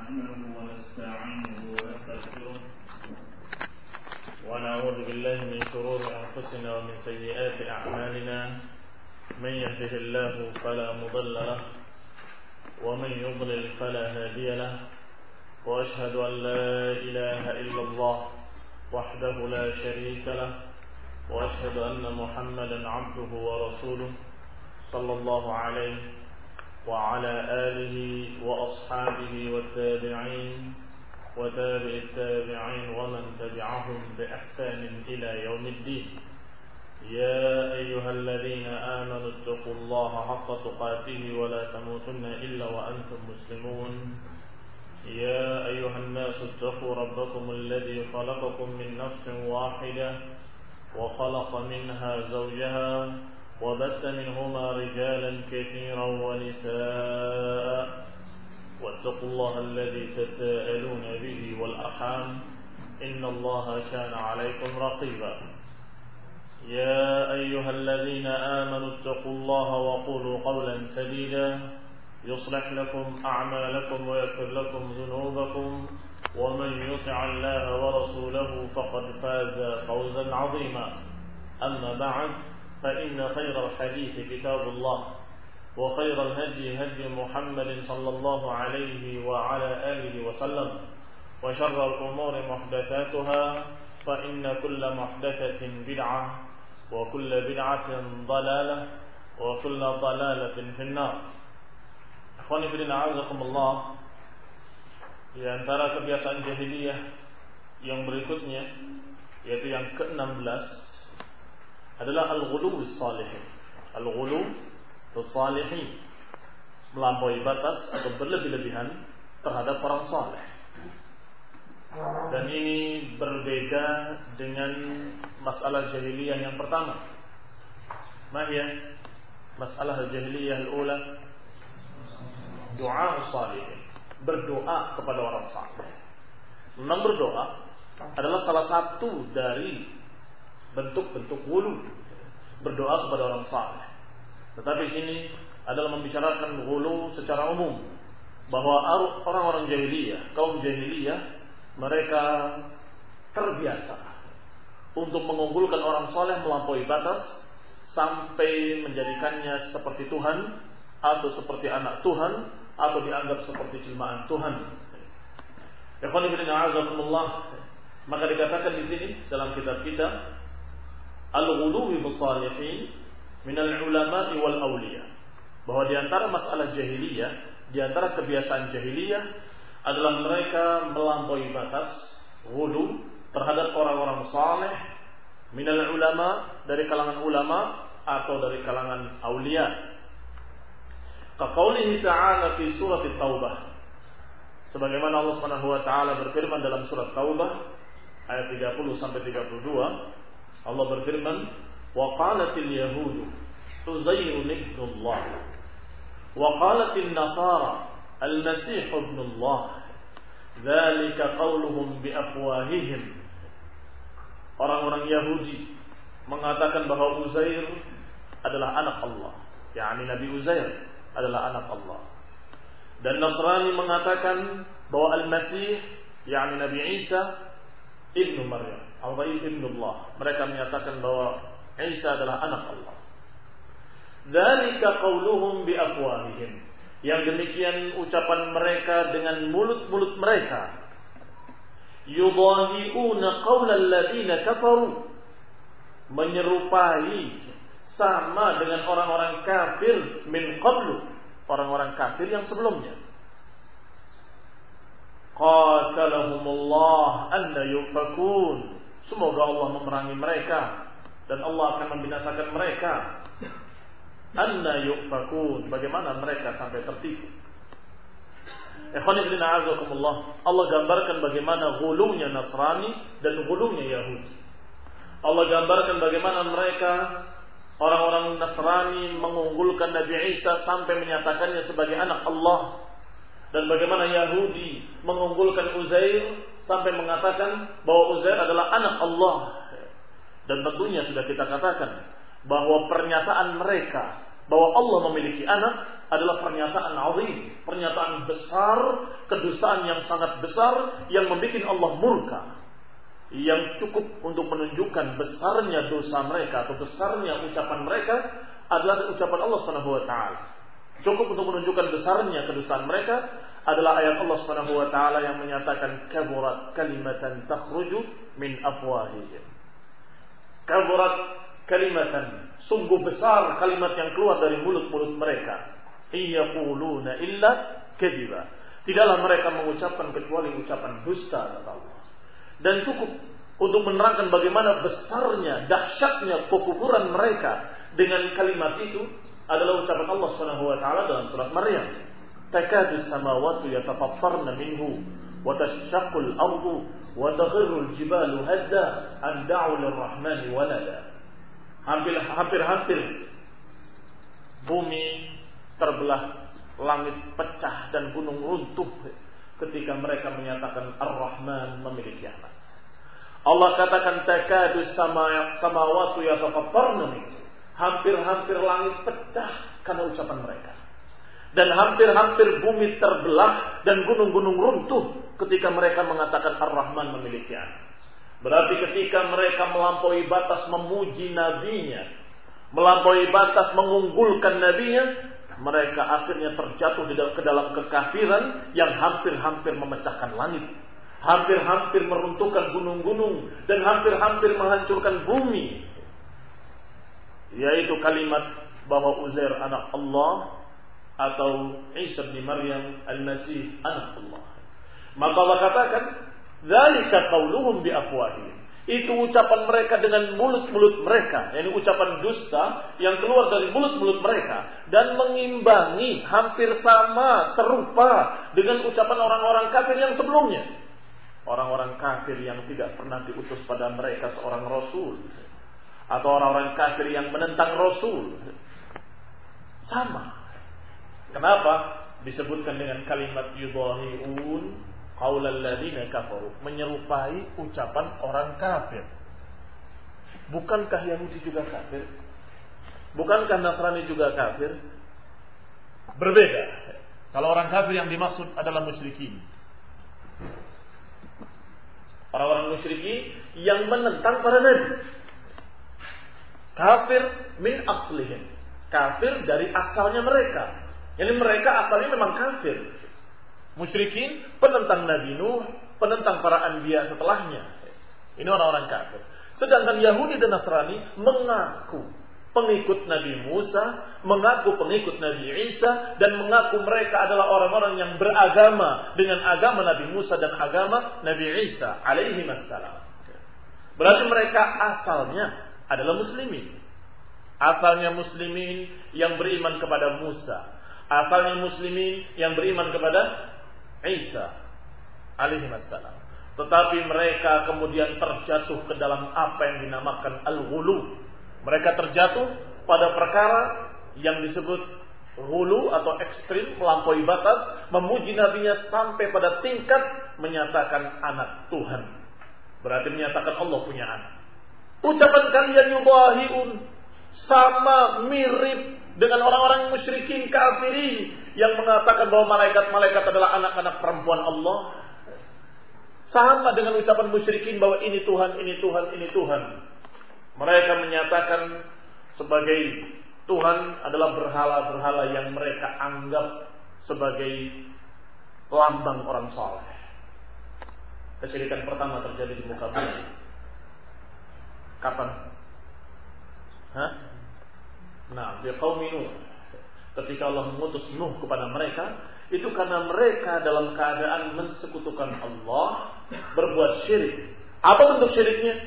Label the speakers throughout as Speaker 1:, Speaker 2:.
Speaker 1: نحمده ونستعينه ونستغفره ونعوذ بالله من شرور أنفسنا ومن سيئات أعمالنا من يهده الله فلا مضل له ومن يضلل فلا هادي له وأشهد أن لا إله إلا الله وحده لا شريك له وأشهد أن محمدا عبده ورسوله صلى الله عليه وعلى آله وأصحابه والتابعين وتابع التابعين ومن تبعهم بإحسان إلى يوم الدين. يا أيها الذين آمنوا اتقوا الله حق تقاته ولا تموتن إلا وأنتم مسلمون. يا أيها الناس اتقوا ربكم الذي خلقكم من نفس واحدة وخلق منها زوجها وبث منهما رجالا كثيرا ونساء واتقوا الله الذي تساءلون به والأرحام إن الله كان عليكم رقيبا. يا أيها الذين آمنوا اتقوا الله وقولوا قولا سديدا يصلح لكم أعمالكم ويغفر لكم ذنوبكم ومن يطع الله ورسوله فقد فاز فوزا عظيما. أما بعد فإن خير الحديث كتاب الله وخير الهدي هدي محمد صلى الله عليه وعلى آله وسلم وشر الأمور محدثاتها فإن كل محدثة بدعة وكل بدعة ضلالة وكل ضلالة في النار. Akhwani fillah a'azakumullah, di antara kebiasaan jahiliyah yang berikutnya yaitu yang ke-16 adalah al-ghulu bis-salihin. Al-ghulu bis-salihin, melampaui batas atau berlebih-lebihan terhadap orang saleh. Dan ini berbeda dengan masalah jahiliyah yang pertama. Mahya masalah jahiliyah al-ula, doa salihin, berdoa kepada orang saleh. Memang berdoa adalah salah satu dari bentuk-bentuk ghulu, berdoa kepada orang saleh. Tetapi sini adalah membicarakan ghulu secara umum, bahwa orang-orang jahiliyah, kaum jahiliyah, mereka terbiasa untuk mengunggulkan orang saleh melampaui batas sampai menjadikannya seperti Tuhan atau seperti anak Tuhan atau dianggap seperti jelmaan Tuhan. Ikhwan fillah a'azakumullah, maka dikatakan di sini dalam kitab kita al-ghuluwi bis-salihin min al-ulama'i wal awliya, bahwa di antara masalah jahiliyah, di antara kebiasaan jahiliyah adalah mereka melampaui batas ghulu terhadap orang-orang saleh min al-ulama, dari kalangan ulama atau dari kalangan aulia. Kaqaulihi ta'ala fi surah At-Taubah, sebagaimana Allah Subhanahu wa taala berfirman dalam surat Taubah ayat 30 sampai 32. Allah berfirman, wa qalatil yahudu Uzairun ibnullah wa qalatil nasara al-masih ibnullah dzalika qauluhum bi afwahihim. Orang-orang Yahudi mengatakan bahwa Uzair adalah anak Allah, yakni Nabi Uzair adalah anak Allah. Dan Nasrani mengatakan bahwa Al-Masih, yakni Nabi Isa ibnu Maryam, Al-Bayyid ibnullah. Mereka menyatakan bahwa Isa adalah anak Allah. Dzalika qauluhum bi afwahihim. Yang demikian ucapan mereka dengan mulut-mulut mereka. Yudahi'una qaulal ladzina kafaru. Menyerupai, sama dengan orang-orang kafir min qablu, orang-orang kafir yang sebelumnya. Qatalahumullah anna yufakun. Semoga Allah memerangi mereka dan Allah akan membinasakan mereka. Anna yufakun, bagaimana mereka sampai tertipu. Ikhwan fillah a'azakumullah, Allah gambarkan bagaimana ghulunya Nasrani dan ghulunya Yahudi. Allah gambarkan bagaimana mereka, orang-orang Nasrani, mengunggulkan Nabi Isa sampai menyatakannya sebagai anak Allah. Dan bagaimana Yahudi mengunggulkan Uzair sampai mengatakan bahwa Uzair adalah anak Allah. Dan tentunya sudah kita katakan bahwa pernyataan mereka bahwa Allah memiliki anak adalah pernyataan azim, pernyataan besar, kedustaan yang sangat besar yang membuat Allah murka. Yang cukup untuk menunjukkan besarnya dosa mereka atau besarnya ucapan mereka adalah ucapan Allah Subhanahu wa taala. Cukup untuk menunjukkan besarnya kedustaan mereka adalah ayat Allah Subhanahu wa taala yang menyatakan kaburat kalimatan takhruju min afwahihim. Kaburat kalimatan, sungguh besar kalimat yang keluar dari mulut-mulut mereka. Yaquluna illa kadziba. Tidaklah mereka mengucapkan kecuali ucapan dusta, kata Allah. Dan cukup untuk menerangkan bagaimana besarnya, dahsyatnya kekufuran mereka dengan kalimat itu adalah ucapan Allah Subhanahu wa taala dalam surat Maryam. Takadus samawati yatafattarna minhu wa tashaqqul ardu wa taghirru al-jibalu hadda an da'u lir-rahmani walada. Hampir-hampir bumi terbelah, langit pecah dan gunung runtuh ketika mereka menyatakan Ar-Rahman memiliki anak. Allah katakan takadus samawati yatafattarna minhu. Hampir-hampir langit pecah karena ucapan mereka. Dan hampir-hampir bumi terbelah dan gunung-gunung runtuh ketika mereka mengatakan Ar-Rahman memiliki anak. Berarti ketika mereka melampaui batas memuji nabinya, melampaui batas mengunggulkan nabinya, mereka akhirnya terjatuh ke dalam kekafiran yang hampir-hampir memecahkan langit, hampir-hampir meruntuhkan gunung-gunung, dan hampir-hampir menghancurkan bumi, yaitu kalimat bahwa Uzair anak Allah atau Isa bin Maryam al-Masih anak Allah. Maka Allah katakan, dzalika qauluhum bi afwahihim. Itu ucapan mereka dengan mulut-mulut mereka, yakni ucapan dusta yang keluar dari mulut-mulut mereka dan mengimbangi hampir sama, serupa dengan ucapan orang-orang kafir yang sebelumnya. Orang-orang kafir yang tidak pernah diutus pada mereka seorang rasul, atau orang-orang kafir yang menentang rasul. Sama. Kenapa disebutkan dengan kalimat yudahiun qaulal ladzina kafaru, menyerupai ucapan orang kafir? Bukankah Yahudi juga kafir? Bukankah Nasrani juga kafir? Berbeda. Kalau orang kafir yang dimaksud adalah musyrikin. Orang-orang musyrikin yang menentang para nabi. Kafir min aslihim. Kafir dari asalnya mereka. Jadi mereka asalnya memang kafir. Musyrikin, penentang Nabi Nuh, penentang para anbiya setelahnya. Ini orang-orang kafir. Sedangkan Yahudi dan Nasrani mengaku pengikut Nabi Musa, mengaku pengikut Nabi Isa, dan mengaku mereka adalah orang-orang yang beragama dengan agama Nabi Musa dan agama Nabi Isa alaihi wassalam. Berarti mereka asalnya adalah muslimin. Asalnya muslimin yang beriman kepada Musa. Asalnya muslimin yang beriman kepada Isa alaihi wassalam. Tetapi mereka kemudian terjatuh ke dalam apa yang dinamakan al-ghulu. Mereka terjatuh pada perkara yang disebut ghulu atau ekstrim, melampaui batas, memuji nabinya sampai pada tingkat menyatakan anak Tuhan. Berarti menyatakan Allah punya anak. Ucapan kalian yudahiun, sama mirip dengan orang-orang musyrikin kafirin yang mengatakan bahwa malaikat-malaikat adalah anak-anak perempuan Allah. Sama dengan ucapan musyrikin bahwa ini Tuhan, ini Tuhan, ini Tuhan. Mereka menyatakan sebagai Tuhan adalah berhala-berhala yang mereka anggap sebagai lambang orang saleh. Kesyirikan pertama terjadi di muka bumi. Kapan? Nah, di kaum Nuh, ketika Allah mengutus Nuh kepada mereka, itu karena mereka dalam keadaan mensekutukan Allah, berbuat syirik. Apa bentuk syiriknya?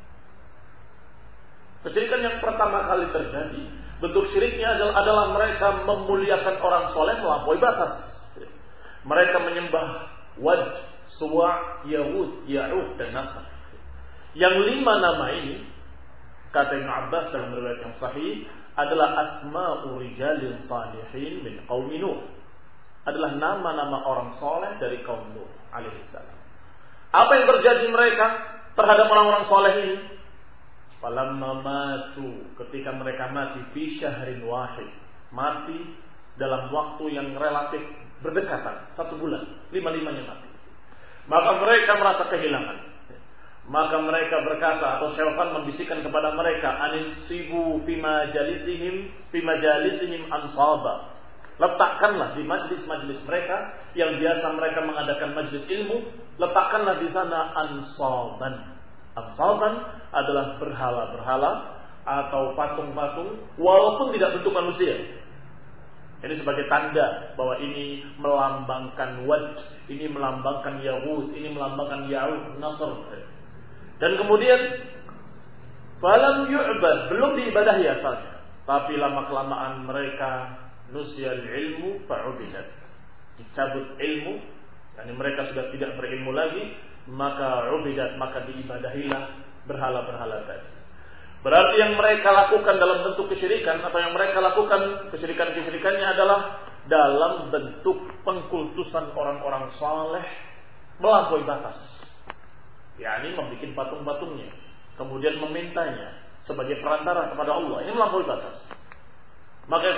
Speaker 1: Kesyirikan yang pertama kali terjadi, bentuk syiriknya adalah mereka memuliakan orang soleh melampaui batas. Mereka menyembah Wad, Suwa, Yahud, Ya'uq, dan Nasr. Yang 5 nama ini, kata Ibn Abbas dalam riwayat yang sahih, adalah asma'u rijalin salihin min qaumi Nuh. Adalah nama-nama orang soleh dari kaum Nuh alaihissalam. Apa yang terjadi mereka terhadap orang-orang soleh ini? Falamma matu, ketika mereka mati fi syahrin wahid, mati dalam waktu yang relatif berdekatan, 1 bulan, 5-5-nya mati. Maka mereka merasa kehilangan. Maka mereka berkata, atau syaitan membisikkan kepada mereka, anisibu fi majalisihim ansaba. Letakkanlah di majlis-majlis mereka yang biasa mereka mengadakan majlis ilmu, letakkanlah di sana ansaban. Ansaban adalah berhala-berhala atau patung-patung walaupun tidak bentuk manusia. Ini sebagai tanda bahwa ini melambangkan Wad, ini melambangkan Yahud, ini melambangkan Ya'uq, Nasr. Dan kemudian falam yu'bad, belum diibadahi asalnya, tapi lama-kelamaan mereka nusyal ilmu fa'ubidat, dicabut ilmu, yani mereka sudah tidak berilmu lagi, maka ubidat, maka diibadahilah berhala-berhala tadi. Berarti yang mereka lakukan dalam bentuk kesyirikan, atau yang mereka lakukan kesyirikan-kesyirikannya adalah dalam bentuk pengkultusan orang-orang saleh melampaui batas. yakni membuat patung-patungnya, kemudian memintanya sebagai perantara kepada Allah. Ini melampaui batas. Maka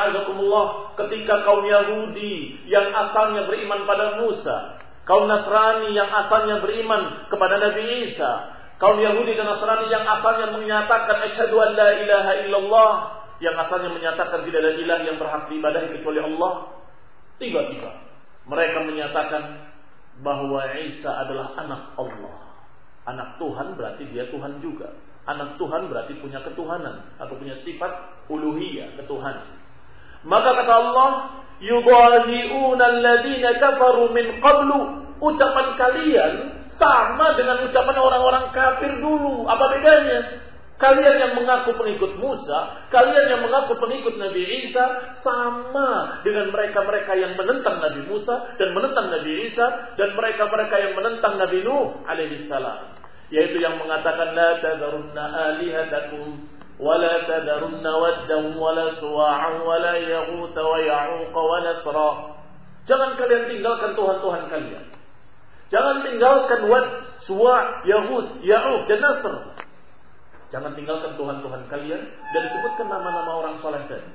Speaker 1: ketika kaum Yahudi yang asalnya beriman pada Musa, kaum Nasrani yang asalnya beriman kepada Nabi Isa, kaum Yahudi dan Nasrani yang asalnya menyatakan asyhadu an la ilaha illallah, yang asalnya menyatakan tidak ada ilah yang berhak diibadahi kecuali Allah, tiba-tiba mereka menyatakan bahwa Isa adalah anak Allah. Anak Tuhan berarti dia Tuhan juga. Anak Tuhan berarti punya ketuhanan atau punya sifat uluhiyah, ketuhanan. Maka kata Allah, yudhahi'una alladziina kafaru min qablu. Ucapan kalian sama dengan ucapan orang-orang kafir dulu. Apa bedanya? Kalian yang mengaku pengikut Musa, kalian yang mengaku pengikut Nabi Isa, sama dengan mereka-mereka yang menentang Nabi Musa dan menentang Nabi Isa, dan mereka-mereka yang menentang Nabi Nuh alaihissalam, yaitu yang mengatakan la tadarunna alihatakum wa la tadarunna waddan wa la suwa'an wa la yaghut wa ya'uq wa nasra. Jangan kalian tinggalkan tuhan-tuhan kalian. Jangan tinggalkan Wad, Suwa', Yahud, Ya'uq dan Nasr. Jangan tinggalkan Tuhan-Tuhan kalian. Dan disebutkan nama-nama orang soleh tadi.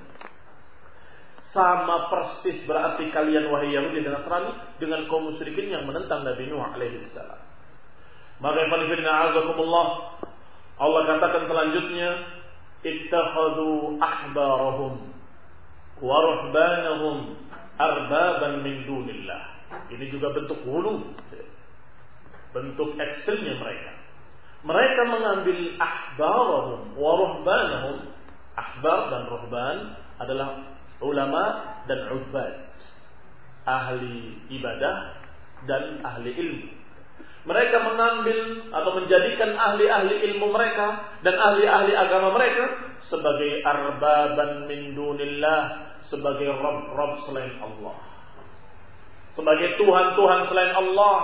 Speaker 1: Sama persis berarti kalian wahai Yahudi dan Nasrani dengan kaum musyrikin yang menentang Nabi Nuh alaihissalam. Maka Allah katakan selanjutnya, ittakhadhu ahbarahum wa ruhbanahum arbaban min dunillah. Ini juga bentuk hulu, bentuk ekstrimnya mereka. Mereka mengambil ahbarahum wa ruhbanahum. Ahbar dan ruhban adalah ulama dan ubbad, ahli ibadah dan ahli ilmu. Mereka mengambil atau menjadikan ahli-ahli ilmu mereka dan ahli-ahli agama mereka sebagai arbaban min dunillah, sebagai rabb-rabb selain Allah, sebagai tuhan-tuhan selain Allah.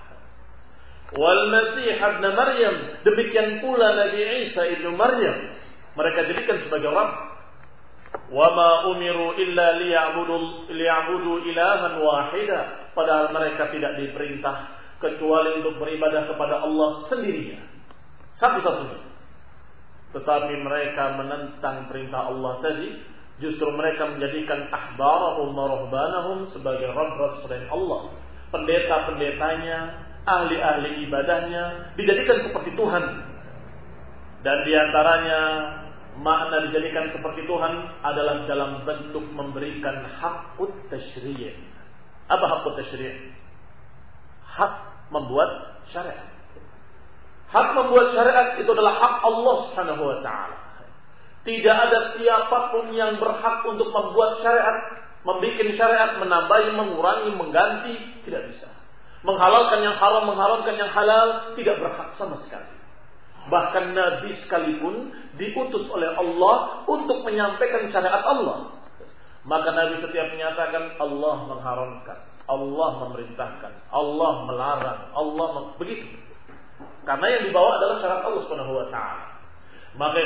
Speaker 1: Wal Masih ibn Maryam, demikian pula Nabi Isa ibn Maryam, mereka jadikan sebagai Rabb. Wa ma umiru illa liya'budu ilahan wahida, padahal mereka tidak diperintah kecuali untuk beribadah kepada Allah sendirinya, satu-satunya. Tetapi mereka menentang perintah Allah tadi. Justru mereka menjadikan ahbarahum wa ruhbanahum sebagai Rabb selain Allah. Pendeta-pendetanya, ahli-ahli ibadahnya dijadikan seperti Tuhan. Dan diantaranya makna dijadikan seperti Tuhan adalah dalam bentuk memberikan hakut tasyri'. Apa hakut tasyri'? Hak membuat syariat. Hak membuat syariat itu adalah hak Allah Subhanahu wa taala. Tidak ada siapapun yang berhak untuk membuat syariat, membikin syariat, menambahi, mengurangi, mengganti, tidak bisa. Menghalalkan yang haram, mengharamkan yang halal, tidak berhak sama sekali. Bahkan Nabi sekalipun diutus oleh Allah untuk menyampaikan syariat Allah. Maka Nabi setiap menyatakan Allah mengharamkan, Allah memerintahkan, Allah melarang, Allah begitu. Karena yang dibawa adalah syariat Allah Subhanahu wa taala. Maka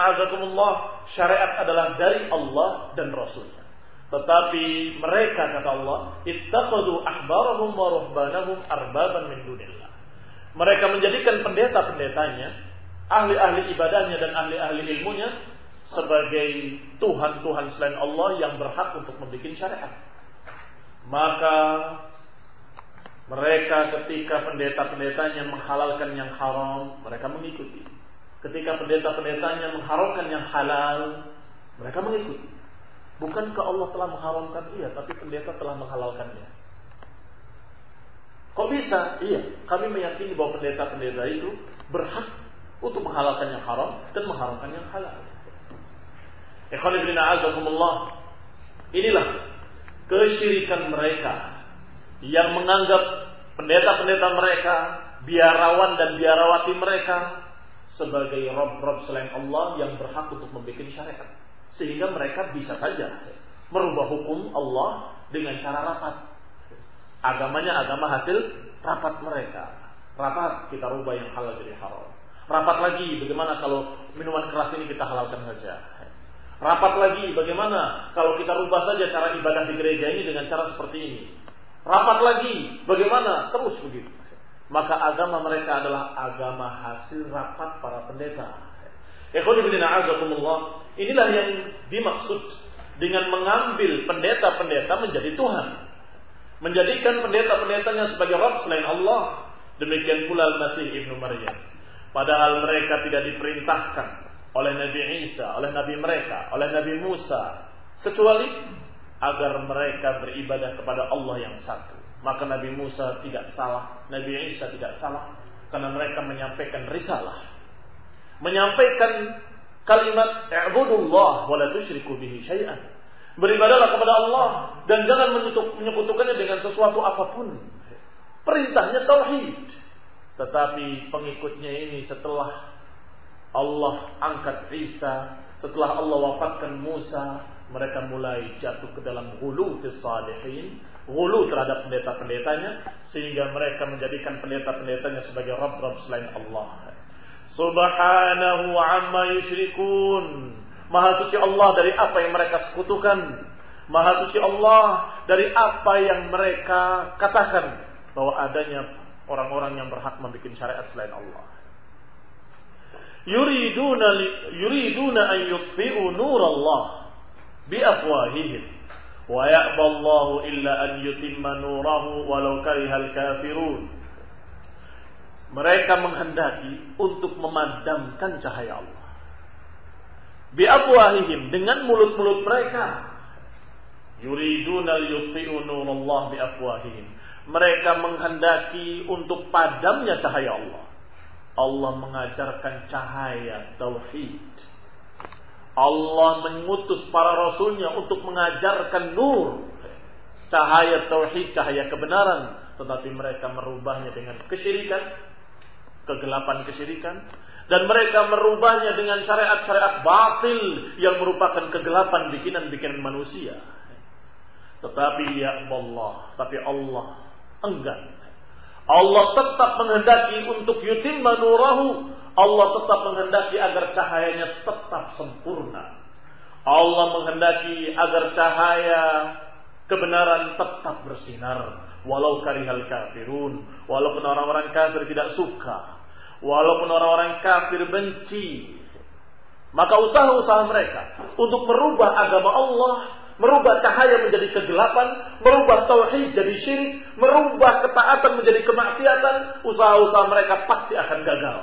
Speaker 1: syariat adalah dari Allah dan Rasulnya. Tetapi mereka, kata Allah, ittakhadhu ahbarahum wa ruhbanahum arbaban min dunillah. Mereka menjadikan pendeta-pendetanya, ahli-ahli ibadahnya dan ahli-ahli ilmunya sebagai Tuhan-Tuhan selain Allah yang berhak untuk membuat syariat. Maka mereka ketika pendeta-pendetanya menghalalkan yang haram, mereka mengikuti. Ketika pendeta-pendetanya mengharamkan yang halal, mereka mengikuti. Bukankah Allah telah mengharamkan? Iya, tapi pendeta telah menghalalkannya. Kok bisa? Iya, kami meyakini bahwa pendeta-pendeta itu berhak untuk menghalalkan yang haram dan mengharamkan yang halal. Ikhwan fillah a'azakumullah. Inilah kesyirikan mereka yang menganggap pendeta-pendeta mereka, biarawan dan biarawati mereka sebagai rob-rob selain Allah yang berhak untuk membuat syariat. Sehingga mereka bisa saja merubah hukum Allah dengan cara rapat. Agamanya agama hasil rapat mereka. Rapat, kita rubah yang halal jadi haram. Rapat lagi, bagaimana kalau minuman keras ini kita halalkan saja. Rapat lagi, bagaimana kalau kita rubah saja cara ibadah di gereja ini dengan cara seperti ini. Rapat lagi, bagaimana? Terus begitu. Maka agama mereka adalah agama hasil rapat para pendeta. Inilah yang dimaksud dengan mengambil pendeta-pendeta menjadi Tuhan. Menjadikan pendeta-pendetanya sebagai Rabb selain Allah. Demikian pula Al-Masih Ibnu Maryam. Padahal mereka tidak diperintahkan oleh Nabi Isa, oleh Nabi mereka, oleh Nabi Musa, kecuali agar mereka beribadah kepada Allah yang satu. Maka Nabi Musa tidak salah, Nabi Isa tidak salah, karena mereka menyampaikan risalah, menyampaikan kalimat i'budullah wa la tusyriku bihi syai'an. Beribadahlah kepada Allah dan jangan menyekutukannya dengan sesuatu apapun. Perintahnya tauhid. Tetapi pengikutnya ini setelah Allah angkat Isa, setelah Allah wafatkan Musa, mereka mulai jatuh ke dalam ghulu fis salihin, ghulu terhadap pendeta-pendetanya, sehingga mereka menjadikan pendeta-pendetanya sebagai rabb-rabb selain Allah. Subhanahu amma yusyrikun. Maha suci Allah dari apa yang mereka sekutukan. Maha suci Allah dari apa yang mereka katakan bahwa adanya orang-orang yang berhak membuat syariat selain Allah. Yuriduna an yutfi'u nurallah biafwahihim wa ya'ba Allahu illa an yutimma nurahu walau karihal kafirun. Mereka menghendaki untuk memadamkan cahaya Allah biafwahihim, dengan mulut-mulut mereka. Yuriduna yutfi'u nurallah biafwahihim. Mereka menghendaki untuk padamnya cahaya Allah. Allah mengajarkan cahaya tauhid. Allah mengutus para rasulnya untuk mengajarkan nur, cahaya tauhid, cahaya kebenaran. Tetapi mereka merubahnya dengan kesyirikan, kegelapan kesyirikan. Dan mereka merubahnya dengan syariat-syariat batil yang merupakan kegelapan bikinan-bikinan manusia. Tetapi ya Allah, tapi Allah enggan. Allah tetap menghendaki untuk yutimma nurahu. Allah tetap menghendaki agar cahayanya tetap sempurna. Allah menghendaki agar cahaya kebenaran tetap bersinar. Walau karihal kafirun. Walaupun orang-orang kafir tidak suka. Walaupun orang-orang kafir benci. Maka usaha-usaha mereka untuk merubah agama Allah, merubah cahaya menjadi kegelapan, merubah tauhid jadi syirik, merubah ketaatan menjadi kemaksiatan, usaha-usaha mereka pasti akan gagal.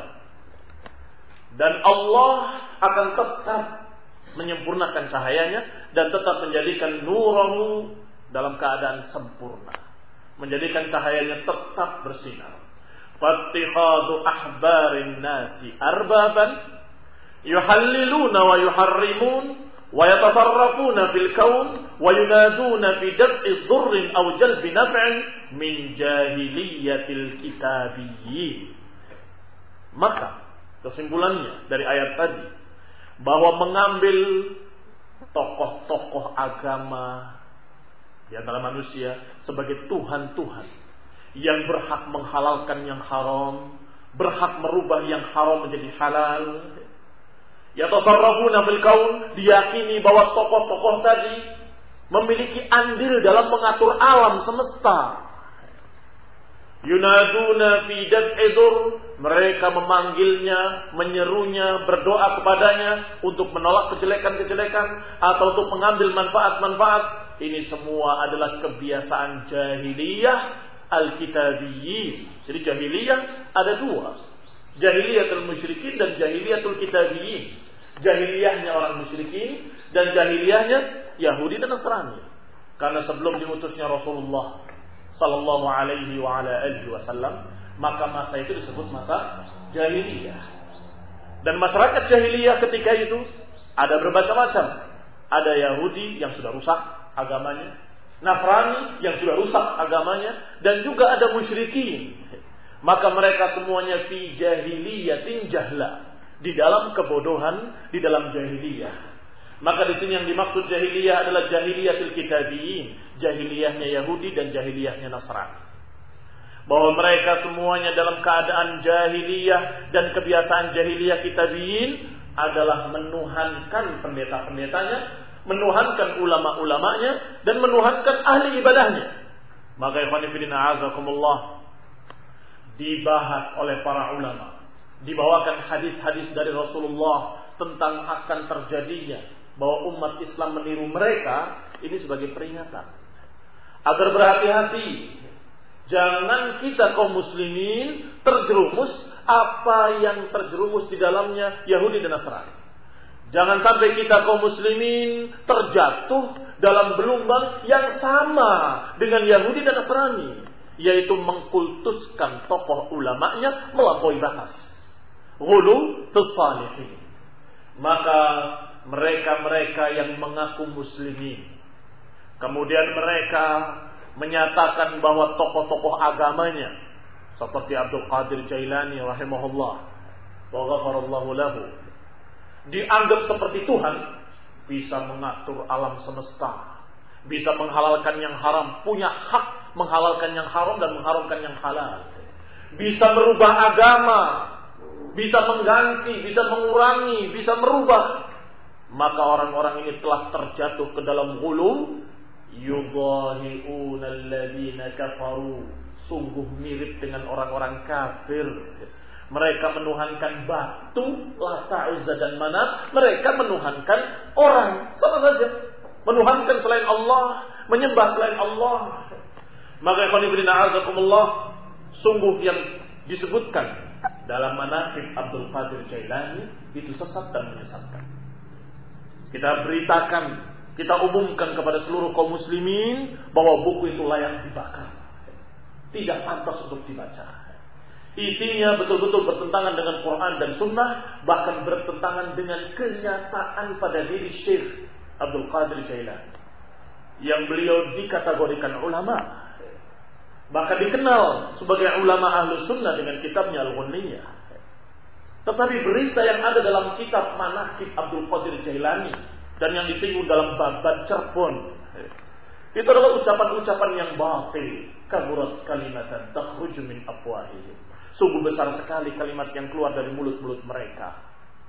Speaker 1: Dan Allah akan tetap menyempurnakan cahayanya dan tetap menjadikan nurahu dalam keadaan sempurna, menjadikan cahayanya tetap bersinar. Fattikhadu ahbarin nasi arbaban yuhalliluna wa yuharrimun wa yatasarrafuna fil kaun wa yunaduna fi daf'i dhurrin aw jalbi naf'in min jahiliyatil kitabiyyin. Maka kesimpulannya dari ayat tadi bahwa mengambil tokoh-tokoh agama di antara manusia sebagai Tuhan-Tuhan yang berhak menghalalkan yang haram, berhak merubah yang haram menjadi halal. Yatasarrafuna fil kaun, diyakini bahwa tokoh-tokoh tadi memiliki andil dalam mengatur alam semesta. Yunaduna fi daf'i dur, mereka memanggilnya, menyerunya, berdoa kepadanya untuk menolak kejelekan-kejelekan atau untuk mengambil manfaat-manfaat. Ini semua adalah kebiasaan jahiliyah al-kitabiyyin. Jadi jahiliyah ada dua, jahiliyatul musyrikin dan jahiliyatul kitabiyyin. Jahiliyahnya orang musyrikin dan jahiliyahnya Yahudi dan Nasrani. Karena sebelum diutusnya Rasulullah sallallahu alaihi wa ala alihi wasallam, maka masa itu disebut masa jahiliyah. Dan masyarakat jahiliyah ketika itu ada bermacam-macam. Ada Yahudi yang sudah rusak agamanya, Nasrani yang sudah rusak agamanya, dan juga ada musyrikin. Maka mereka semuanya fi jahiliyatin jahla, di dalam kebodohan, di dalam jahiliyah. Maka di sini yang dimaksud jahiliyah adalah jahiliyatul kitabiyyin, jahiliyahnya Yahudi dan jahiliyahnya Nasrani. Bahwa mereka semuanya dalam keadaan jahiliyah dan kebiasaan jahiliyah kitabiyyin adalah menuhankan pendeta-pendetanya, menuhankan ulama-ulamanya, dan menuhankan ahli ibadahnya. Maka ikhwan fillah a'azakumullah, dibahas oleh para ulama, dibawakan hadis-hadis dari Rasulullah tentang akan terjadinya bahwa umat Islam meniru mereka, ini sebagai peringatan agar berhati-hati. Jangan kita kaum muslimin terjerumus apa yang terjerumus di dalamnya Yahudi dan Nasrani. Jangan sampai kita kaum muslimin terjatuh dalam gelombang yang sama dengan Yahudi dan Nasrani, yaitu mengkultuskan tokoh ulamanya melampaui batas. Ghulu fis-salihin. Maka mereka-mereka yang mengaku muslimin, kemudian mereka menyatakan bahwa tokoh-tokoh agamanya seperti Abdul Qadir Jailani rahimahullah wa ghafarallahu lahu dianggap seperti Tuhan, bisa mengatur alam semesta, bisa menghalalkan yang haram, punya hak menghalalkan yang haram dan mengharamkan yang halal, bisa merubah agama, bisa mengganti, bisa mengurangi, bisa merubah. Maka orang-orang ini telah terjatuh ke dalam ghulu. Yudhahi'una alladhina kafaru, sungguh mirip dengan orang-orang kafir. Mereka menuhankan batu, Lata, Uzza dan Manat. Mereka menuhankan orang, sama saja. Menuhankan selain Allah, menyembah selain Allah. Maka ikhwan fillah a'azakumullah, sungguh yang disebutkan dalam manaqib Abdul Qadir Jailani itu sesat dan menyesatkan. Kita beritakan, kita umumkan kepada seluruh kaum muslimin bahwa buku itu layak dibakar, tidak pantas untuk dibaca. Isinya betul-betul bertentangan dengan Quran dan Sunnah, bahkan bertentangan dengan kenyataan pada diri Syekh Abdul Qadir Jailani, yang beliau dikategorikan ulama, bahkan dikenal sebagai ulama ahlu sunnah dengan kitabnya Al-Ghunniyah. Tetapi berita yang ada dalam kitab Manaqib Abdul Qadir Jailani dan yang disinggung dalam bab cerpon, itu adalah ucapan-ucapan yang batil. Kaburat kalimatan takhruju min afwahihim. Sungguh besar sekali kalimat yang keluar dari mulut-mulut mereka.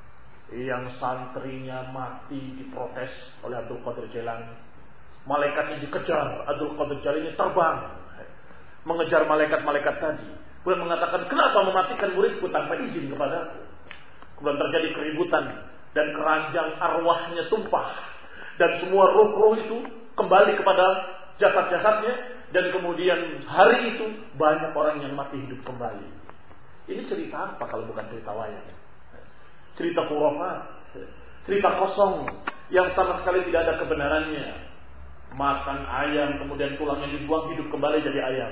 Speaker 1: Yang santrinya mati diprotes oleh Abdul Qadir Jailani. Malaikatnya dikejar, Abdul Qadir Jailani terbang mengejar malaikat-malaikat tadi. Kemudian mengatakan, kenapa mematikan muridku tanpa izin kepadaku? Kemudian terjadi keributan dan keranjang arwahnya tumpah. Dan semua roh-roh itu kembali kepada jasad-jasadnya. Dan kemudian hari itu banyak orang yang mati hidup kembali. Ini cerita apa kalau bukan cerita wayang? Cerita khurafat, cerita kosong yang sama sekali tidak ada kebenarannya. Makan ayam kemudian tulangnya dibuang, hidup kembali jadi ayam.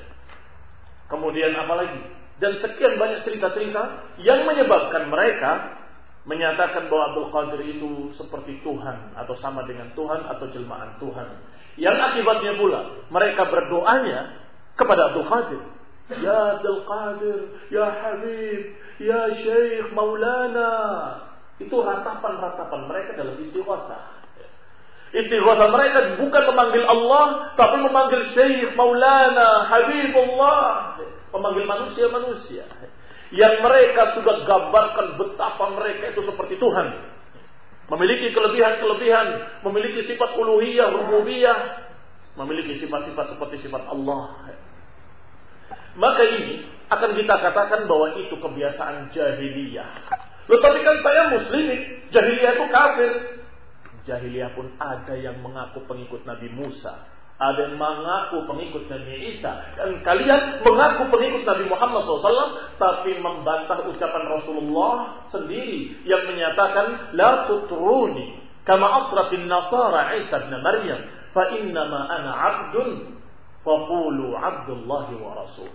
Speaker 1: Kemudian apa lagi? Dan sekian banyak cerita-cerita yang menyebabkan mereka menyatakan bahwa Abdul Qadir itu seperti Tuhan atau sama dengan Tuhan atau jelmaan Tuhan. Yang akibatnya pula mereka berdoanya kepada Abdul Qadir. Ya Abdul Qadir, ya Habib, ya Syekh Maulana. Itu ratapan-ratapan mereka dalam istighatsah. Istighatsah mereka bukan memanggil Allah, tapi memanggil Syekh Maulana, Habibullah, memanggil manusia-manusia. Yang mereka sudah gambarkan betapa mereka itu seperti Tuhan, memiliki kelebihan-kelebihan, memiliki sifat uluhiyah, rububiyah, memiliki sifat-sifat seperti sifat Allah. maka ini akan kita katakan bahwa itu kebiasaan jahiliyah. Loh, tapi kan saya muslim, jahiliyah itu kafir. Jahiliyah pun ada yang mengaku pengikut Nabi Musa, ada yang mengaku pengikut Nabi Isa, dan kalian mengaku pengikut Nabi Muhammad SAW, tapi membantah ucapan Rasulullah sendiri yang menyatakan la tutruni kama asrafin nasara Isa bin Maryam fa innama ana abdun faqulu abdullahi wa rasul.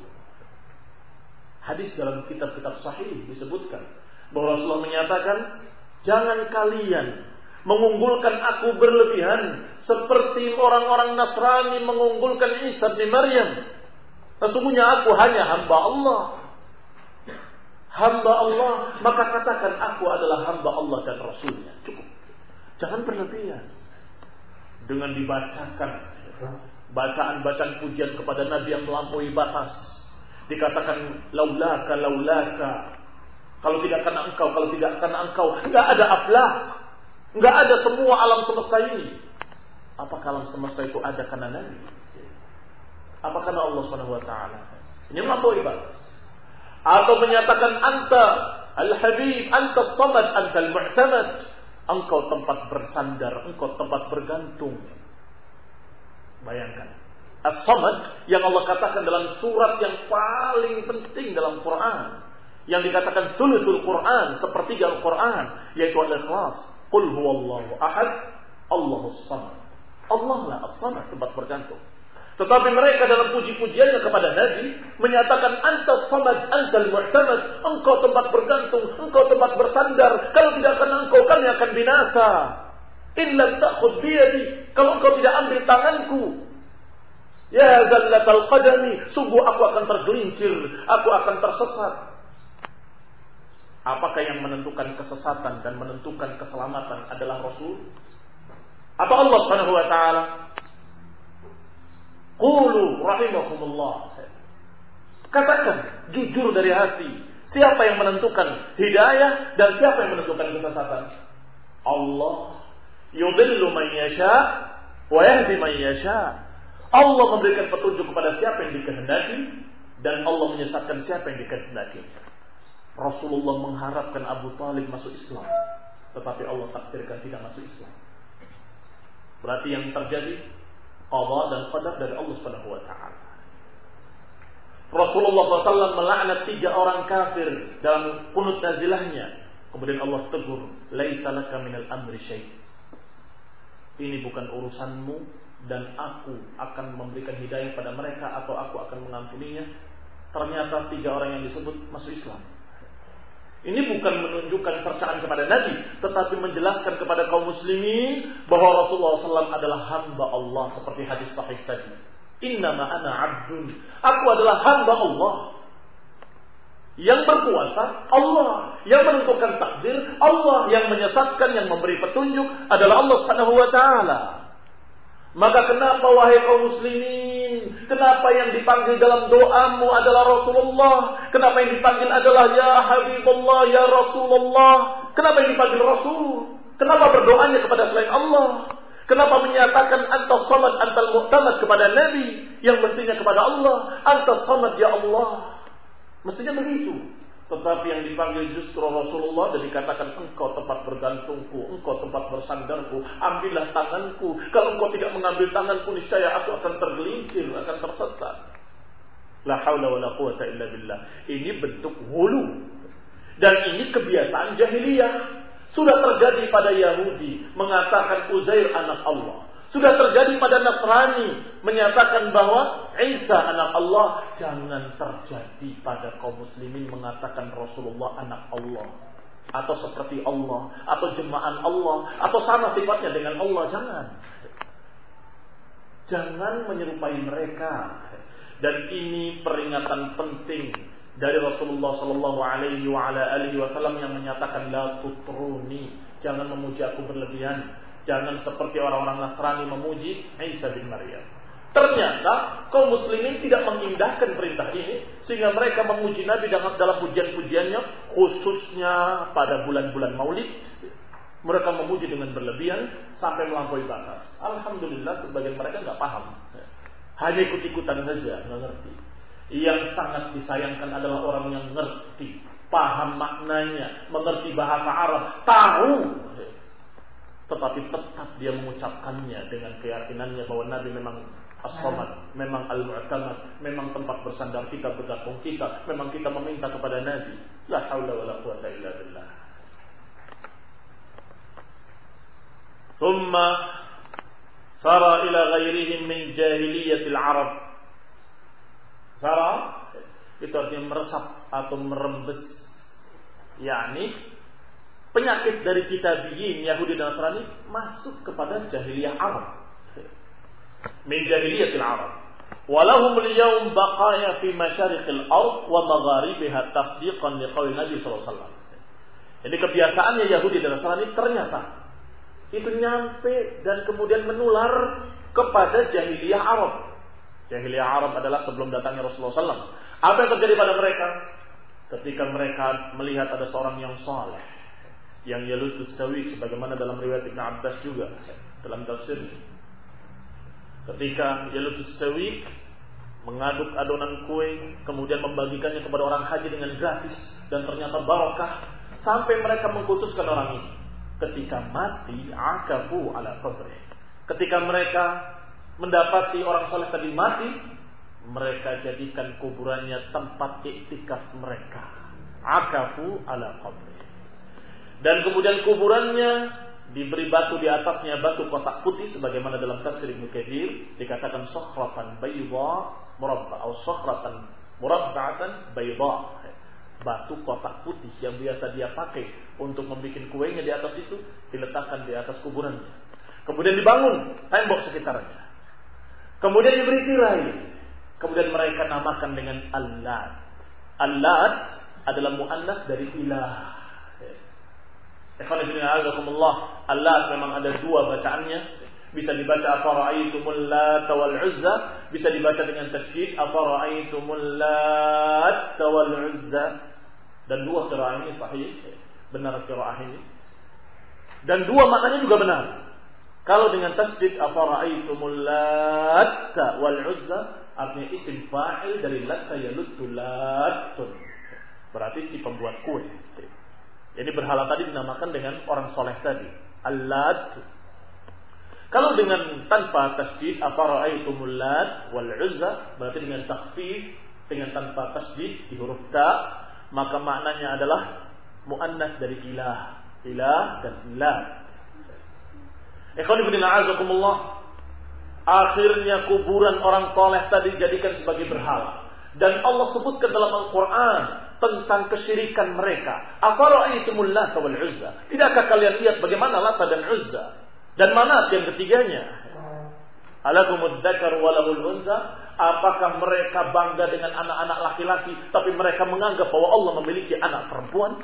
Speaker 1: Hadis dalam kitab-kitab sahih disebutkan bahwa Rasulullah menyatakan, jangan kalian mengunggulkan aku berlebihan seperti orang-orang Nasrani mengunggulkan Isa bin Maryam. Sesungguhnya aku hanya hamba Allah. Hamba Allah, maka katakan aku adalah hamba Allah dan Rasulnya. Cukup. Jangan berlebihan. Dengan dibacakan bacaan-bacaan pujian kepada Nabi yang melampaui batas. Dikatakan laulaka, laulaka. Kalau tidak karena engkau, kalau tidak karena engkau, enggak ada aflah. Enggak ada semua alam semesta ini. Apakah alam semesta itu ada karena Nabi? Apa karena Allah Subhanahu wa taala? Ini melampaui batas. Atau menyatakan anta al-habib, anta as-samad, anta al-mu'tamad. Engkau tempat bersandar, engkau tempat bergantung. Bayangkan. As-samad yang Allah katakan dalam surat yang paling penting dalam Quran, yang dikatakan thuluthul Quran, sepertiga Al-Quran, yaitu Al-Ikhlas. Qul huwallahu ahad, Allahus samad. Allah lah as-samad, tempat bergantung. Tetapi mereka dalam puji-pujiannya kepada Nabi menyatakan anta samad, anta al-mu'tamad, engkau tempat bergantung, engkau tempat bersandar. Kalau tidak karena engkau, kami akan binasa. Illa ta'khudh biyadi, kalau engkau tidak ambil tanganku, ya zallatal qadami, sungguh aku akan tergelincir, aku akan tersesat. Apakah yang menentukan kesesatan dan menentukan keselamatan adalah Rasul? Atau Allah Subhanahu wa taala? Qulu rahimakumullah. Katakan jujur dari hati, siapa yang menentukan hidayah dan siapa yang menentukan kesesatan? Allah. Yudhillu man yasha wa yahdi man yasha. Allah memberikan petunjuk kepada siapa yang dikehendaki dan Allah menyesatkan siapa yang dikehendaki. Rasulullah mengharapkan Abu Talib masuk Islam, tetapi Allah takdirkan tidak masuk Islam. Berarti yang terjadi qada dan qadar dari Allah Subhanahu wa taala. Rasulullah SAW melaknat 3 orang kafir dalam qunut nazilahnya. Kemudian Allah tegur, "Laisa laka minal amri syai'." Ini bukan urusanmu dan aku akan memberikan hidayah pada mereka atau aku akan mengampuninya. Ternyata 3 orang yang disebut masuk Islam. Ini bukan menunjukkan percayaan kepada Nabi, tetapi menjelaskan kepada kaum muslimin bahwa Rasulullah SAW adalah hamba Allah seperti hadis sahih tadi. Innama ana abdun. Aku adalah hamba Allah. Yang berkuasa Allah, yang menentukan takdir Allah, yang menyesatkan, yang memberi petunjuk adalah Allah Subhanahu wa taala. Maka kenapa wahai kaum muslimin, kenapa yang dipanggil dalam doamu adalah Rasulullah? Kenapa yang dipanggil adalah ya Habibullah, ya Rasulullah? Kenapa yang dipanggil Rasul? Kenapa berdoanya kepada selain Allah? Kenapa menyatakan antas samad, antal mu'tamad kepada Nabi yang mestinya kepada Allah? Antas samad ya Allah. Mestinya begitu. Tetapi yang dipanggil justru Rasulullah dan dikatakan engkau tempat bergantungku, engkau tempat bersandarku, ambillah tanganku. Kalau engkau tidak mengambil tanganku, niscaya aku akan tergelincir, akan tersesat. La haula wala quwata illa billah. Ini bentuk hulu. Dan ini kebiasaan jahiliyah. Sudah terjadi pada Yahudi mengatakan Uzair anak Allah. Sudah terjadi pada Nasrani menyatakan bahwa Isa anak Allah. Jangan terjadi pada kaum muslimin mengatakan Rasulullah anak Allah, atau seperti Allah, atau jemaah Allah, atau sama sifatnya dengan Allah. Jangan menyerupai mereka. Dan ini peringatan penting dari Rasulullah sallallahu alaihi wasallam yang menyatakan la tutruni, jangan memuji aku berlebihan. Jangan seperti orang-orang Nasrani memuji Isa bin Maryam. Ternyata kaum muslimin tidak mengindahkan perintah ini, sehingga mereka memuji Nabi dalam pujian-pujiannya, khususnya pada bulan-bulan Maulid. Mereka memuji dengan berlebihan sampai melampaui batas. Alhamdulillah sebagian mereka nggak paham, hanya ikut-ikutan saja, nggak ngerti. Yang sangat disayangkan adalah orang yang ngerti, paham maknanya, mengerti bahasa Arab, tahu, tetapi tetap dia mengucapkannya dengan keyakinannya bahwa Nabi memang As-Samad, memang Al-Mu'tamad, memang tempat bersandar kita, bergantung kita, memang kita meminta kepada Nabi. La haula wala quwwata illa billah. Thumma sara ila ghairihim min jahiliyatil Arab. Sara itu artinya meresap atau merembes, yakni penyakit dari kitabiyin Yahudi dan Nasrani masuk kepada jahiliyah Arab. Min jahiliyatil Arab. Walahum al-yawm baqaya fi masyariqil ard wa magharibiha tasdiqan liqauli Nabi sallallahu alaihi wasallam. Jadi kebiasaannya Yahudi dan Nasrani ternyata itu nyampe dan kemudian menular kepada jahiliyah Arab. Jahiliyah Arab adalah sebelum datangnya Rasulullah SAW. Apa yang terjadi pada mereka? Ketika mereka melihat ada seorang yang saleh, yang yalutus sawi, sebagaimana dalam riwayat Ibn Abbas juga dalam tafsir. Ketika yalutus sawi mengaduk adonan kue, kemudian membagikannya kepada orang haji dengan gratis, dan ternyata barakah, sampai mereka mengkhususkan orang ini. Ketika mati, akafu ala qabrih. Ketika mereka mendapati orang soleh tadi mati, mereka jadikan kuburannya tempat iktikaf mereka. Akafu ala qabrih. Dan kemudian kuburannya diberi batu di atasnya, batu kotak putih, sebagaimana dalam tafsir Ibnu Katsir dikatakan sokhratan bayda murabba atau sokhratan murabba'atan bayda. Batu kotak putih yang biasa dia pakai untuk membuat kuenya di atas itu diletakkan di atas kuburannya. Kemudian dibangun tembok sekitarnya. Kemudian diberi tirai. Kemudian mereka namakan dengan Al-Lat. Al-Lat adalah muannats dari ilah. Allah memang ada dua bacaannya. Bisa dibaca afara'aitumul Lat wal Uzza, bisa dibaca dengan tasydid afara'aitumul Lat wal Uzza. Dan dua qiraah ini sahih, benar qiraah ini. Dan dua maknanya juga benar. Kalau dengan tasydid afara'aitumul Lat wal Uzza, artinya isim fa'il dari latta yaluttu latun. Berarti si pembuat kue. Jadi berhala tadi dinamakan dengan orang soleh tadi, Al-Lat. Kalau dengan tanpa tasydid afara'aitumul Lat wal Uzza, berarti dengan takhfif, dengan tanpa tasydid di huruf ta, maka maknanya adalah muannats dari ilah, ilah dan lat. Ikhwan fillah a'azakumullah. Akhirnya kuburan orang soleh tadi dijadikan sebagai berhala, dan Allah sebutkan dalam Al-Quran tentang kesyirikan mereka. Afara'aitumul Lat wal Uzza. Tidakkah kalian lihat bagaimana Lata dan Uzza dan Manat yang ketiganya? Alakumud dzakar wa lahul unsa. Apakah mereka bangga dengan anak-anak laki-laki, tapi mereka menganggap bahwa Allah memiliki anak perempuan?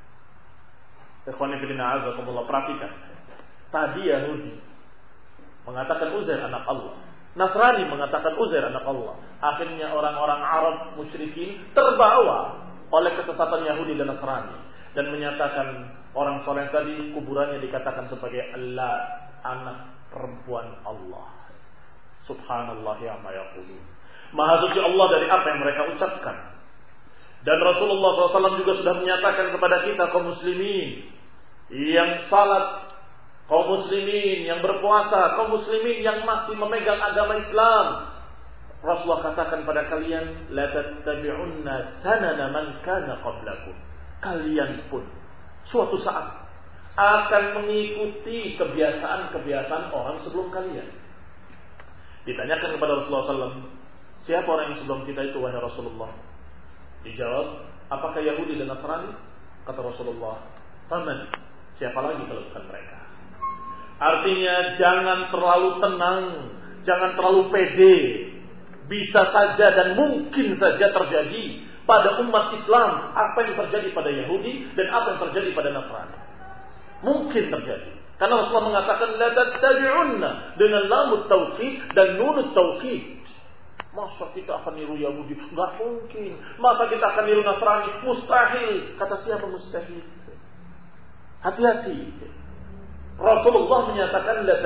Speaker 1: Ikhwan fillah a'azakumullah, perhatikan. Tadi Yahudi mengatakan Uzair anak Allah, Nasrani mengatakan Uzair anak Allah. Akhirnya orang-orang Arab musyrikin terbawa oleh kesesatan Yahudi dan Nasrani, dan menyatakan orang soleh tadi kuburannya dikatakan sebagai Allah, anak perempuan Allah. Subhanallah ya ma yaqulun. Maha suci Allah dari apa yang mereka ucapkan. Dan Rasulullah SAW juga sudah menyatakan kepada kita kaum muslimin yang salat, kaum muslimin yang berpuasa, kaum muslimin yang masih memegang agama Islam. Rasulullah katakan pada kalian, la tattabi'unna sanana man kana qablakum. Kalian pun suatu saat akan mengikuti kebiasaan-kebiasaan orang sebelum kalian. Ditanyakan kepada Rasulullah SAW, siapa orang yang sebelum kita itu wahai Rasulullah? Dijawab, apakah Yahudi dan Nasrani? Kata Rasulullah, faman, siapa lagi kalau bukan mereka? Artinya jangan terlalu tenang, jangan terlalu pede. Bisa saja dan mungkin saja terjadi pada umat Islam apa yang terjadi pada Yahudi dan apa yang terjadi pada Nasrani. Mungkin terjadi. Karena Rasulullah mengatakan la tattabi'unna dengan lamut taukid dan nunut taukid. Masa kita akan niru Yahudi? Enggak mungkin. Masa kita akan niru Nasrani? Mustahil. Kata siapa mustahil? Hati-hati. Rasulullah menyatakan la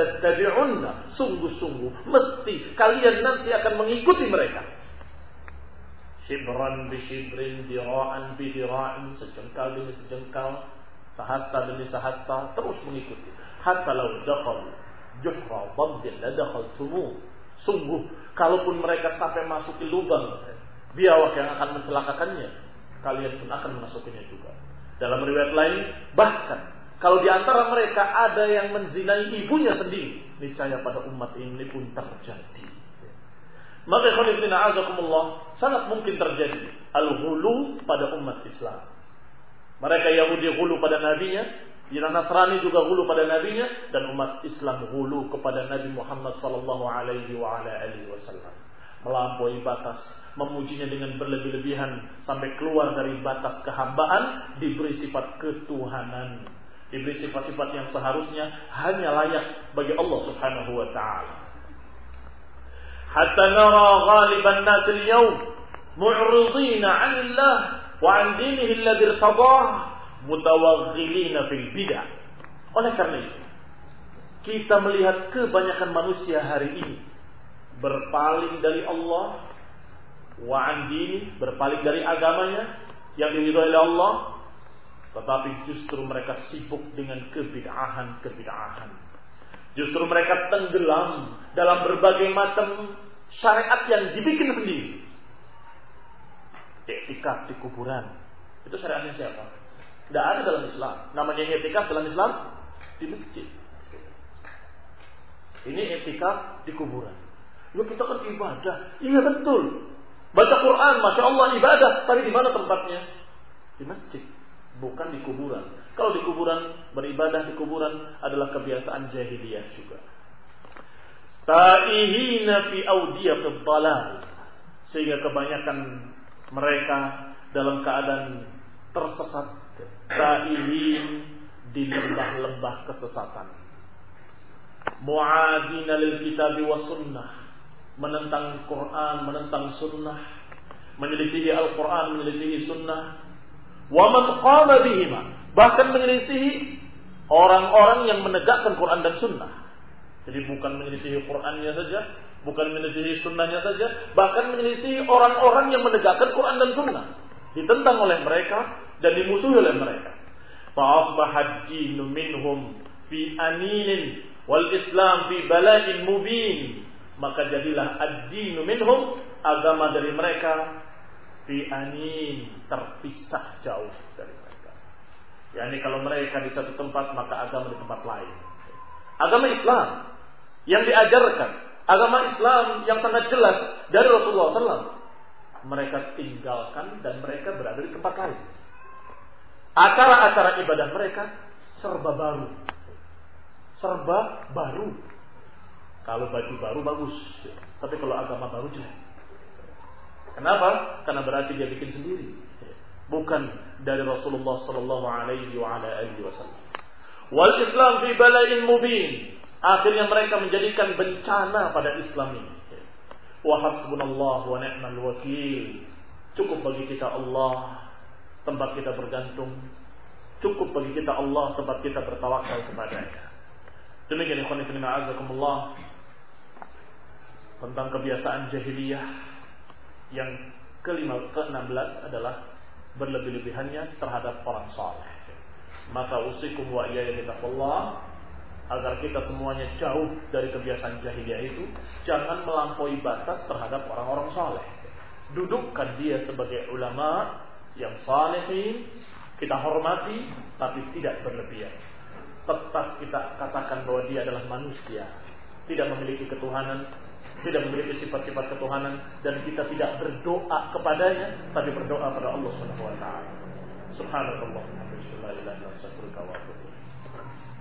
Speaker 1: tattabi'unna, sungguh-sungguh mesti kalian nanti akan mengikuti mereka. Shibran bi shibrin, dira'an bi dira'in, sejengkal demi sejengkal, sahasta demi sahasta, terus mengikuti. Hatta law dakhal juhra dhabbin la dakhaltumu. Sungguh, kalaupun mereka sampai masuki lubang biawak yang akan mencelakakannya, kalian pun akan memasukinya juga. Dalam riwayat lain, bahkan kalau di antara mereka ada yang menzinai ibunya sendiri, niscaya pada umat ini pun terjadi. Maka khonifina azakumullah, sangat mungkin terjadi al-ghulu pada umat Islam. Mereka Yahudi ghulu pada nabinya, Nasrani juga ghulu pada nabinya, dan umat Islam ghulu kepada Nabi Muhammad sallallahu alaihi wasallam. Melampaui batas, memujinya dengan berlebih-lebihan sampai keluar dari batas kehambaan, diberi sifat ketuhanan, diberi sifat-sifat yang seharusnya hanya layak bagi Allah Subhanahu wa taala. Hatta nara ghaliban nas al-yawm mu'ridina 'anillah wa 'an dinihi alladhi irtadah mutawaghilina fil bidah. Oleh karena itu, kita melihat kebanyakan manusia hari ini berpaling dari Allah, wa 'an dini, berpaling dari agamanya yang diridhai oleh Allah, tetapi justru mereka sibuk dengan kebid'ahan. Justru mereka tenggelam dalam berbagai macam syariat yang dibikin sendiri. I'tikaf di kuburan, itu syariatnya siapa? Tidak ada dalam Islam. Namanya i'tikaf dalam Islam di masjid. Ini i'tikaf di kuburan. Ya kita kan ibadah. Iya betul. Baca Quran, Masya Allah ibadah. Tapi di mana tempatnya? Di masjid, bukan di kuburan. Kalau di kuburan, beribadah di kuburan adalah kebiasaan jahiliyah juga. Ta'ihina fi awdiyatil dhalal, sehingga kebanyakan mereka dalam keadaan tersesat. Ta'ihin di lembah-lembah kesesatan. Mu'adina lil kitabi was sunnah, menentang Quran, menentang sunnah, menyelisihi Al-Quran, menyelisihi sunnah. Wa man qama bihima, bahkan menyelisihi orang-orang yang menegakkan Quran dan sunnah. Jadi bukan menyelisihi Qurannya saja, bukan menyelisihi sunnahnya saja, bahkan menyelisihi orang-orang yang menegakkan Quran dan sunnah. Ditentang oleh mereka dan dimusuhi oleh mereka. Fa'asbaha ad-dinu minhum fi aninin wal Islam fi bala'in mubin. Maka jadilah ad-dinu minhum, agama dari mereka, fi anin, terpisah jauh dari mereka. Yani kalau mereka di satu tempat, maka agama di tempat lain. Agama Islam yang diajarkan, agama Islam yang sangat jelas dari Rasulullah SAW, mereka tinggalkan dan mereka berada di tempat lain. Acara-acara ibadah mereka serba baru. Kalau baju baru bagus, tapi kalau agama baru jelek. Kenapa? Karena berarti dia bikin sendiri, bukan dari Rasulullah sallallahu alaihi wasallam. Wal Islam fi bala'in mubin. Akhirnya mereka menjadikan bencana pada Islam ini. Wa hasbunallahu wa ni'mal wakil. Cukup bagi kita Allah, tempat kita bergantung. Cukup bagi kita Allah, tempat kita bertawakal kepadanya. Demikian ikhwan fillah azakumullah, tentang kebiasaan jahiliyah. Yang ke-16 adalah berlebih-lebihannya terhadap orang saleh. Maka usikum wa iyaya bitaqullah, agar kita semuanya jauh dari kebiasaan jahiliyah itu. Jangan melampaui batas terhadap orang-orang saleh. Dudukkan dia sebagai ulama yang salihin, kita hormati, tapi tidak berlebihan. Tetap kita katakan bahwa dia adalah manusia, tidak memiliki ketuhanan, tidak memiliki sifat-sifat ketuhanan, dan kita tidak berdoa kepadanya, tapi berdoa pada Allah Subhanahu wa taala. Subhanallah, alhamdulillah, la ilaha illallah, astaghfirullah wa atubu ilaik.